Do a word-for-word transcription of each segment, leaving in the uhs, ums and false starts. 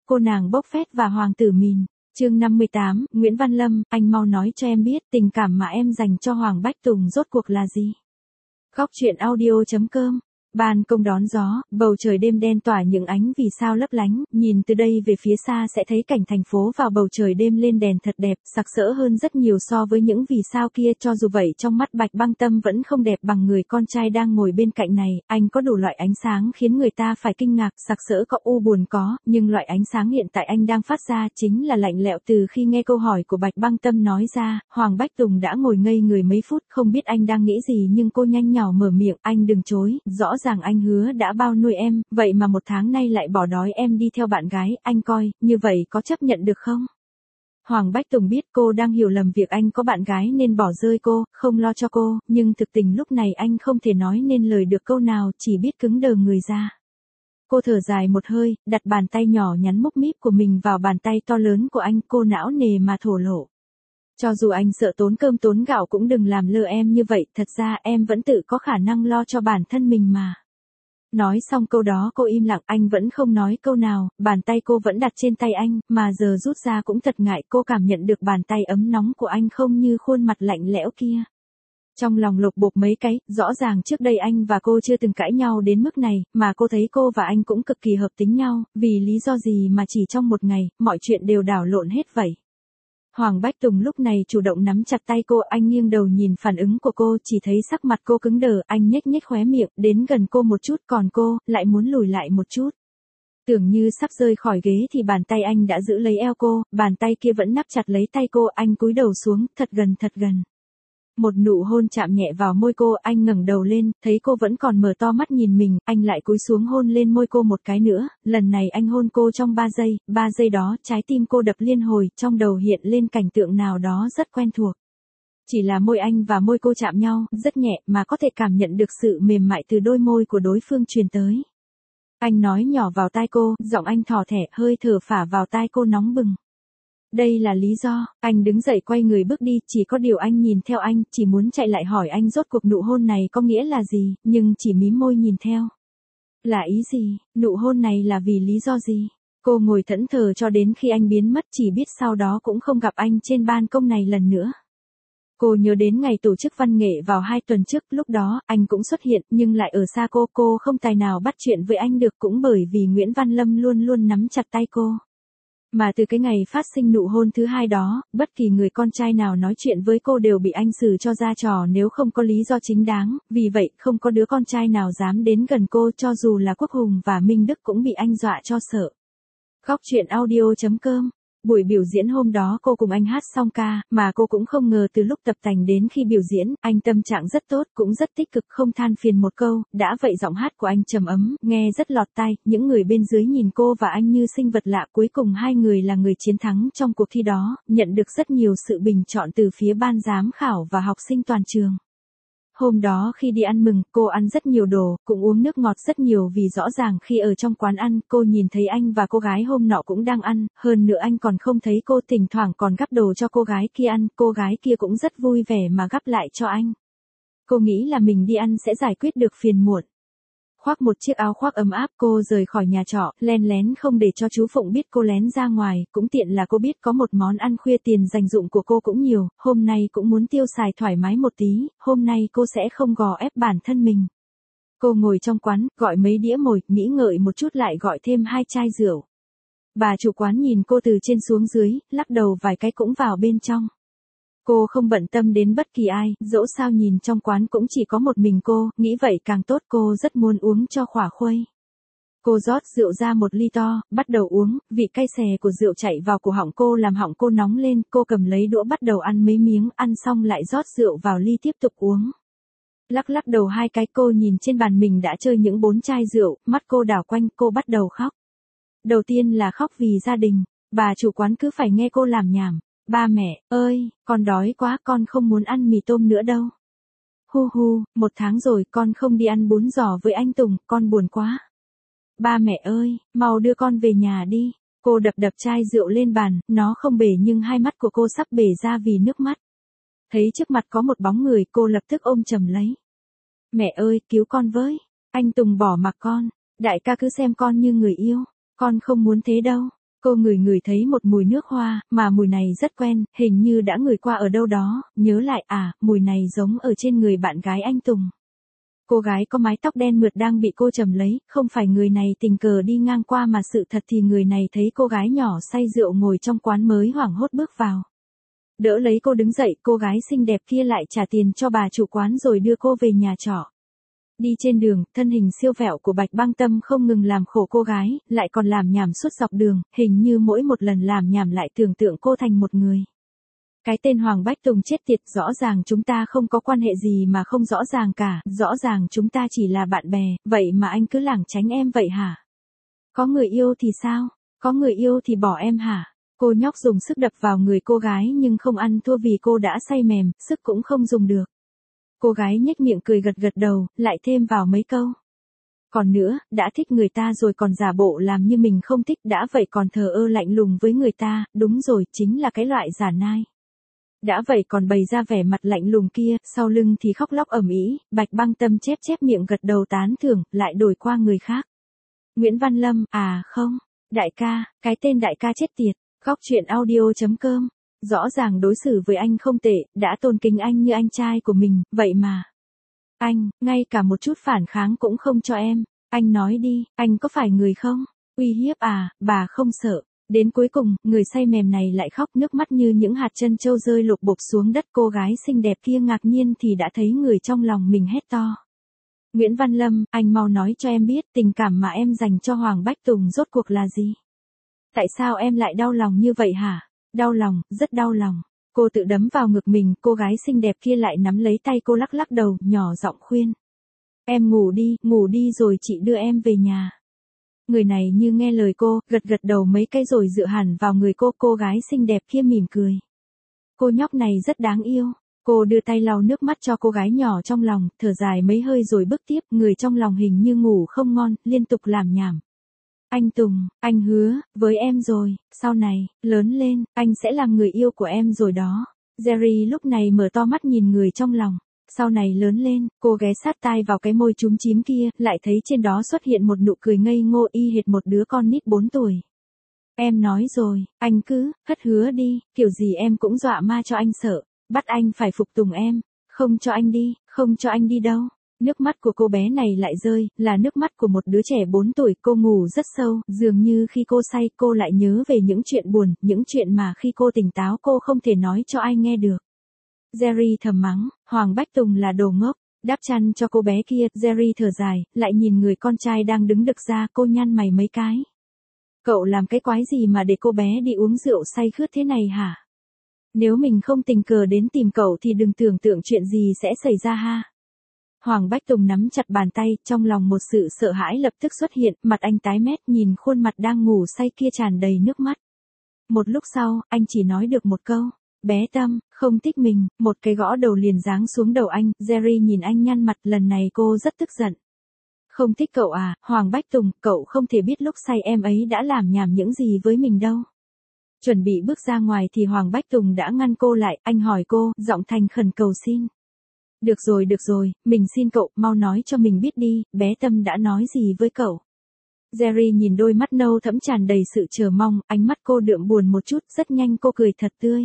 cô nàng bốc phét và hoàng tử mìn. Chương năm mươi tám, Nguyễn Văn Lâm, anh mau nói cho em biết tình cảm mà em dành cho Hoàng Bách Tùng rốt cuộc là gì. Góc truyện audio chấm com. Ban công đón gió, bầu trời đêm đen tỏa những ánh vì sao lấp lánh, nhìn từ đây về phía xa sẽ thấy cảnh thành phố vào bầu trời đêm lên đèn thật đẹp, sặc sỡ hơn rất nhiều so với những vì sao kia. Cho dù vậy trong mắt Bạch Băng Tâm vẫn không đẹp bằng người con trai đang ngồi bên cạnh này, anh có đủ loại ánh sáng khiến người ta phải kinh ngạc, sặc sỡ có, u buồn có, nhưng loại ánh sáng hiện tại anh đang phát ra chính là lạnh lẽo. Từ khi nghe câu hỏi của Bạch Băng Tâm nói ra, Hoàng Bách Tùng đã ngồi ngây người mấy phút, không biết anh đang nghĩ gì nhưng cô nhanh nhỏ mở miệng, anh đừng chối, rõ ràng anh hứa đã bao nuôi em, vậy mà một tháng nay lại bỏ đói em đi theo bạn gái, anh coi, như vậy có chấp nhận được không? Hoàng Bách Tùng biết cô đang hiểu lầm việc anh có bạn gái nên bỏ rơi cô, không lo cho cô, nhưng thực tình lúc này anh không thể nói nên lời được câu nào, chỉ biết cứng đờ người ra. Cô thở dài một hơi, đặt bàn tay nhỏ nhắn múc míp của mình vào bàn tay to lớn của anh, cô não nề mà thổ lộ. Cho dù anh sợ tốn cơm tốn gạo cũng đừng làm lơ em như vậy, thật ra em vẫn tự có khả năng lo cho bản thân mình mà. Nói xong câu đó cô im lặng, anh vẫn không nói câu nào, bàn tay cô vẫn đặt trên tay anh, mà giờ rút ra cũng thật ngại. Cô cảm nhận được bàn tay ấm nóng của anh không như khuôn mặt lạnh lẽo kia. Trong lòng lục bục mấy cái, rõ ràng trước đây anh và cô chưa từng cãi nhau đến mức này, mà cô thấy cô và anh cũng cực kỳ hợp tính nhau, vì lý do gì mà chỉ trong một ngày, mọi chuyện đều đảo lộn hết vậy. Hoàng Bách Tùng lúc này chủ động nắm chặt tay cô, anh nghiêng đầu nhìn phản ứng của cô, chỉ thấy sắc mặt cô cứng đờ, anh nhếch nhếch khóe miệng, đến gần cô một chút, còn cô, lại muốn lùi lại một chút. Tưởng như sắp rơi khỏi ghế thì bàn tay anh đã giữ lấy eo cô, bàn tay kia vẫn nắm chặt lấy tay cô, anh cúi đầu xuống, thật gần thật gần. Một nụ hôn chạm nhẹ vào môi cô, anh ngẩng đầu lên, thấy cô vẫn còn mở to mắt nhìn mình, anh lại cúi xuống hôn lên môi cô một cái nữa, lần này anh hôn cô trong ba giây, ba giây đó, trái tim cô đập liên hồi, trong đầu hiện lên cảnh tượng nào đó rất quen thuộc. Chỉ là môi anh và môi cô chạm nhau, rất nhẹ, mà có thể cảm nhận được sự mềm mại từ đôi môi của đối phương truyền tới. Anh nói nhỏ vào tai cô, giọng anh thỏ thẻ, hơi thở phả vào tai cô nóng bừng. Đây là lý do, anh đứng dậy quay người bước đi, chỉ có điều anh nhìn theo anh, chỉ muốn chạy lại hỏi anh rốt cuộc nụ hôn này có nghĩa là gì, nhưng chỉ mím môi nhìn theo. Là ý gì, nụ hôn này là vì lý do gì? Cô ngồi thẫn thờ cho đến khi anh biến mất, chỉ biết sau đó cũng không gặp anh trên ban công này lần nữa. Cô nhớ đến ngày tổ chức văn nghệ vào hai tuần trước, lúc đó, anh cũng xuất hiện, nhưng lại ở xa cô, cô không tài nào bắt chuyện với anh được cũng bởi vì Nguyễn Văn Lâm luôn luôn nắm chặt tay cô. Mà từ cái ngày phát sinh nụ hôn thứ hai đó, bất kỳ người con trai nào nói chuyện với cô đều bị anh xử cho ra trò nếu không có lý do chính đáng, vì vậy không có đứa con trai nào dám đến gần cô, cho dù là Quốc Hùng và Minh Đức cũng bị anh dọa cho sợ. Góc truyện audio chấm com. Buổi biểu diễn hôm đó cô cùng anh hát xong ca, mà cô cũng không ngờ từ lúc tập tành đến khi biểu diễn, anh tâm trạng rất tốt, cũng rất tích cực, không than phiền một câu, đã vậy giọng hát của anh trầm ấm, nghe rất lọt tai, những người bên dưới nhìn cô và anh như sinh vật lạ, cuối cùng hai người là người chiến thắng trong cuộc thi đó, nhận được rất nhiều sự bình chọn từ phía ban giám khảo và học sinh toàn trường. Hôm đó khi đi ăn mừng, cô ăn rất nhiều đồ, cũng uống nước ngọt rất nhiều vì rõ ràng khi ở trong quán ăn, cô nhìn thấy anh và cô gái hôm nọ cũng đang ăn, hơn nữa anh còn không thấy cô, thỉnh thoảng còn gắp đồ cho cô gái kia ăn, cô gái kia cũng rất vui vẻ mà gắp lại cho anh. Cô nghĩ là mình đi ăn sẽ giải quyết được phiền muộn. Khoác một chiếc áo khoác ấm áp, cô rời khỏi nhà trọ, len lén không để cho chú Phụng biết cô lén ra ngoài, cũng tiện là cô biết có một món ăn khuya, tiền dành dụm của cô cũng nhiều, hôm nay cũng muốn tiêu xài thoải mái một tí, hôm nay cô sẽ không gò ép bản thân mình. Cô ngồi trong quán, gọi mấy đĩa mồi, nghĩ ngợi một chút lại gọi thêm hai chai rượu. Bà chủ quán nhìn cô từ trên xuống dưới, lắc đầu vài cái cũng vào bên trong. Cô không bận tâm đến bất kỳ ai, dẫu sao nhìn trong quán cũng chỉ có một mình cô, nghĩ vậy càng tốt, cô rất muốn uống cho khỏa khuây. Cô rót rượu ra một ly to, bắt đầu uống, vị cay xè của rượu chạy vào cổ họng cô làm họng cô nóng lên, cô cầm lấy đũa bắt đầu ăn mấy miếng, ăn xong lại rót rượu vào ly tiếp tục uống. Lắc lắc đầu hai cái, cô nhìn trên bàn mình đã chơi những bốn chai rượu, mắt cô đảo quanh, cô bắt đầu khóc. Đầu tiên là khóc vì gia đình, bà chủ quán cứ phải nghe cô làm nhảm. Ba mẹ, ơi, con đói quá, con không muốn ăn mì tôm nữa đâu. Hu hu, một tháng rồi con không đi ăn bún giò với anh Tùng, con buồn quá. Ba mẹ ơi, mau đưa con về nhà đi. Cô đập đập chai rượu lên bàn, nó không bể nhưng hai mắt của cô sắp bể ra vì nước mắt. Thấy trước mặt có một bóng người, cô lập tức ôm chầm lấy. Mẹ ơi, cứu con với. Anh Tùng bỏ mặc con. Đại ca cứ xem con như người yêu. Con không muốn thế đâu. Cô ngửi ngửi thấy một mùi nước hoa, mà mùi này rất quen, hình như đã ngửi qua ở đâu đó, nhớ lại à, mùi này giống ở trên người bạn gái anh Tùng. Cô gái có mái tóc đen mượt đang bị cô chầm lấy, không phải người này tình cờ đi ngang qua mà sự thật thì người này thấy cô gái nhỏ say rượu ngồi trong quán mới hoảng hốt bước vào. Đỡ lấy cô đứng dậy, cô gái xinh đẹp kia lại trả tiền cho bà chủ quán rồi đưa cô về nhà trọ. Đi trên đường, thân hình siêu vẹo của Bạch Băng Tâm không ngừng làm khổ cô gái, lại còn làm nhảm suốt dọc đường, hình như mỗi một lần làm nhảm lại tưởng tượng cô thành một người. Cái tên Hoàng Bách Tùng chết tiệt, rõ ràng chúng ta không có quan hệ gì mà không rõ ràng cả, rõ ràng chúng ta chỉ là bạn bè, vậy mà anh cứ lảng tránh em vậy hả? Có người yêu thì sao? Có người yêu thì bỏ em hả? Cô nhóc dùng sức đập vào người cô gái nhưng không ăn thua vì cô đã say mềm, sức cũng không dùng được. Cô gái nhếch miệng cười gật gật đầu, lại thêm vào mấy câu. Còn nữa, đã thích người ta rồi còn giả bộ làm như mình không thích, đã vậy còn thờ ơ lạnh lùng với người ta, đúng rồi, chính là cái loại giả nai. Đã vậy còn bày ra vẻ mặt lạnh lùng kia, sau lưng thì khóc lóc ầm ĩ. Bạch Băng Tâm chép chép miệng gật đầu tán thưởng, lại đổi qua người khác. Nguyễn Văn Lâm, à không, đại ca, cái tên đại ca chết tiệt, góc truyện audio chấm com. Rõ ràng đối xử với anh không tệ, đã tôn kính anh như anh trai của mình, vậy mà. Anh, ngay cả một chút phản kháng cũng không cho em. Anh nói đi, anh có phải người không? Uy hiếp à, bà không sợ. Đến cuối cùng, người say mềm này lại khóc, nước mắt như những hạt trân châu rơi lục bục xuống đất. Cô gái xinh đẹp kia ngạc nhiên thì đã thấy người trong lòng mình hét to. Nguyễn Văn Lâm, anh mau nói cho em biết tình cảm mà em dành cho Hoàng Bách Tùng rốt cuộc là gì? Tại sao em lại đau lòng như vậy hả? Đau lòng, rất đau lòng. Cô tự đấm vào ngực mình, cô gái xinh đẹp kia lại nắm lấy tay cô lắc lắc đầu, nhỏ giọng khuyên. Em ngủ đi, ngủ đi rồi chị đưa em về nhà. Người này như nghe lời cô, gật gật đầu mấy cái rồi dựa hẳn vào người cô, cô gái xinh đẹp kia mỉm cười. Cô nhóc này rất đáng yêu. Cô đưa tay lau nước mắt cho cô gái nhỏ trong lòng, thở dài mấy hơi rồi bước tiếp, người trong lòng hình như ngủ không ngon, liên tục làm nhảm. Anh Tùng, anh hứa, với em rồi, sau này, lớn lên, anh sẽ làm người yêu của em rồi đó. Jerry lúc này mở to mắt nhìn người trong lòng. Sau này lớn lên, cô ghé sát tai vào cái môi chúm chím kia, lại thấy trên đó xuất hiện một nụ cười ngây ngô y hệt một đứa con nít bốn tuổi. Em nói rồi, anh cứ, hất hứa đi, kiểu gì em cũng dọa ma cho anh sợ, bắt anh phải phục tùng em, không cho anh đi, không cho anh đi đâu. Nước mắt của cô bé này lại rơi, là nước mắt của một đứa trẻ bốn tuổi, cô ngủ rất sâu, dường như khi cô say cô lại nhớ về những chuyện buồn, những chuyện mà khi cô tỉnh táo cô không thể nói cho ai nghe được. Jerry thầm mắng, Hoàng Bách Tùng là đồ ngốc, đáp chăn cho cô bé kia, Jerry thở dài, lại nhìn người con trai đang đứng đực ra, cô nhăn mày mấy cái. Cậu làm cái quái gì mà để cô bé đi uống rượu say khướt thế này hả? Nếu mình không tình cờ đến tìm cậu thì đừng tưởng tượng chuyện gì sẽ xảy ra ha. Hoàng Bách Tùng nắm chặt bàn tay, trong lòng một sự sợ hãi lập tức xuất hiện, mặt anh tái mét nhìn khuôn mặt đang ngủ say kia tràn đầy nước mắt. Một lúc sau, anh chỉ nói được một câu, bé Tâm, không thích mình, một cái gõ đầu liền giáng xuống đầu anh, Jerry nhìn anh nhăn mặt, lần này cô rất tức giận. Không thích cậu à, Hoàng Bách Tùng, cậu không thể biết lúc say em ấy đã làm nhảm những gì với mình đâu. Chuẩn bị bước ra ngoài thì Hoàng Bách Tùng đã ngăn cô lại, anh hỏi cô, giọng thành khẩn cầu xin. Được rồi được rồi, mình xin cậu, mau nói cho mình biết đi, bé Tâm đã nói gì với cậu. Jerry nhìn đôi mắt nâu thẫm tràn đầy sự chờ mong, ánh mắt cô đượm buồn một chút, rất nhanh cô cười thật tươi.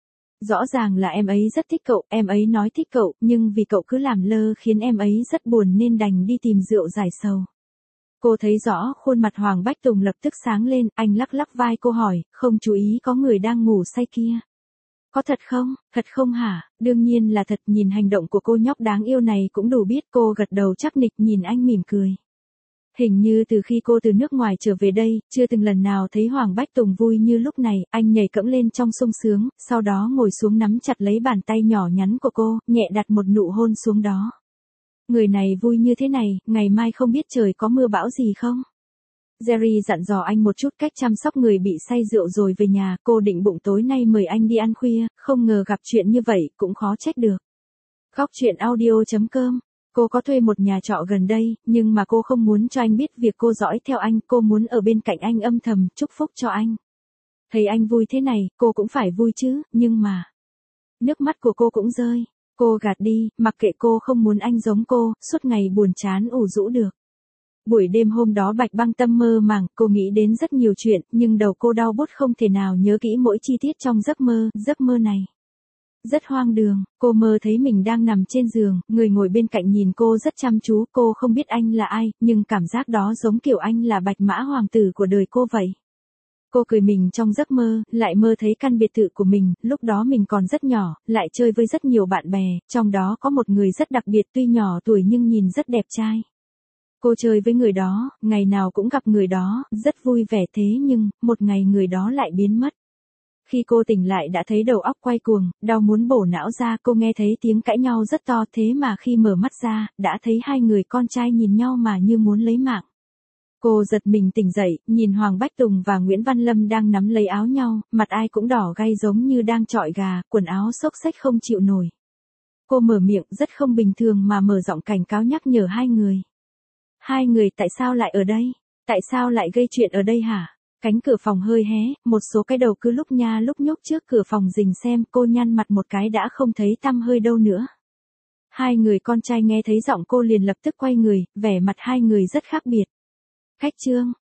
Rõ ràng là em ấy rất thích cậu, em ấy nói thích cậu, nhưng vì cậu cứ làm lơ khiến em ấy rất buồn nên đành đi tìm rượu giải sầu. Cô thấy rõ khuôn mặt Hoàng Bách Tùng lập tức sáng lên, anh lắc lắc vai cô hỏi, không chú ý có người đang ngủ say kia. Có thật không, thật không hả, đương nhiên là thật, nhìn hành động của cô nhóc đáng yêu này cũng đủ biết. Cô gật đầu chắc nịch nhìn anh mỉm cười. Hình như từ khi cô từ nước ngoài trở về đây, chưa từng lần nào thấy Hoàng Bách Tùng vui như lúc này, anh nhảy cẫng lên trong sung sướng, sau đó ngồi xuống nắm chặt lấy bàn tay nhỏ nhắn của cô, nhẹ đặt một nụ hôn xuống đó. Người này vui như thế này, ngày mai không biết trời có mưa bão gì không? Jerry dặn dò anh một chút cách chăm sóc người bị say rượu rồi về nhà, cô định bụng tối nay mời anh đi ăn khuya, không ngờ gặp chuyện như vậy, cũng khó trách được. Góc truyện audio chấm com. Cô có thuê một nhà trọ gần đây, nhưng mà cô không muốn cho anh biết việc cô dõi theo anh, cô muốn ở bên cạnh anh âm thầm, chúc phúc cho anh. Thấy anh vui thế này, cô cũng phải vui chứ, nhưng mà... Nước mắt của cô cũng rơi. Cô gạt đi, mặc kệ cô không muốn anh giống cô, suốt ngày buồn chán ủ rũ được. Buổi đêm hôm đó Bạch Băng Tâm mơ màng, cô nghĩ đến rất nhiều chuyện, nhưng đầu cô đau bút không thể nào nhớ kỹ mỗi chi tiết trong giấc mơ, giấc mơ này rất hoang đường, cô mơ thấy mình đang nằm trên giường, người ngồi bên cạnh nhìn cô rất chăm chú, cô không biết anh là ai, nhưng cảm giác đó giống kiểu anh là Bạch Mã hoàng tử của đời cô vậy. Cô cười mình trong giấc mơ, lại mơ thấy căn biệt thự của mình, lúc đó mình còn rất nhỏ, lại chơi với rất nhiều bạn bè, trong đó có một người rất đặc biệt tuy nhỏ tuổi nhưng nhìn rất đẹp trai. Cô chơi với người đó, ngày nào cũng gặp người đó, rất vui vẻ thế nhưng, một ngày người đó lại biến mất. Khi cô tỉnh lại đã thấy đầu óc quay cuồng, đau muốn bổ não ra, cô nghe thấy tiếng cãi nhau rất to thế mà khi mở mắt ra, đã thấy hai người con trai nhìn nhau mà như muốn lấy mạng. Cô giật mình tỉnh dậy, nhìn Hoàng Bách Tùng và Nguyễn Văn Lâm đang nắm lấy áo nhau, mặt ai cũng đỏ gay giống như đang trọi gà, quần áo xốc xếch không chịu nổi. Cô mở miệng rất không bình thường mà mở giọng cảnh cáo nhắc nhở hai người. Hai người tại sao lại ở đây? Tại sao lại gây chuyện ở đây hả? Cánh cửa phòng hơi hé, một số cái đầu cứ lúc nha lúc nhúc trước cửa phòng rình xem, cô nhăn mặt một cái đã không thấy tăm hơi đâu nữa. Hai người con trai nghe thấy giọng cô liền lập tức quay người, vẻ mặt hai người rất khác biệt. Khách Trương,